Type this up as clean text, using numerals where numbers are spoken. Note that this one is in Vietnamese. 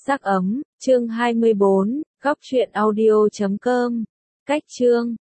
Sắc ấm, chương 24, góc truyện audio.com. Cách chương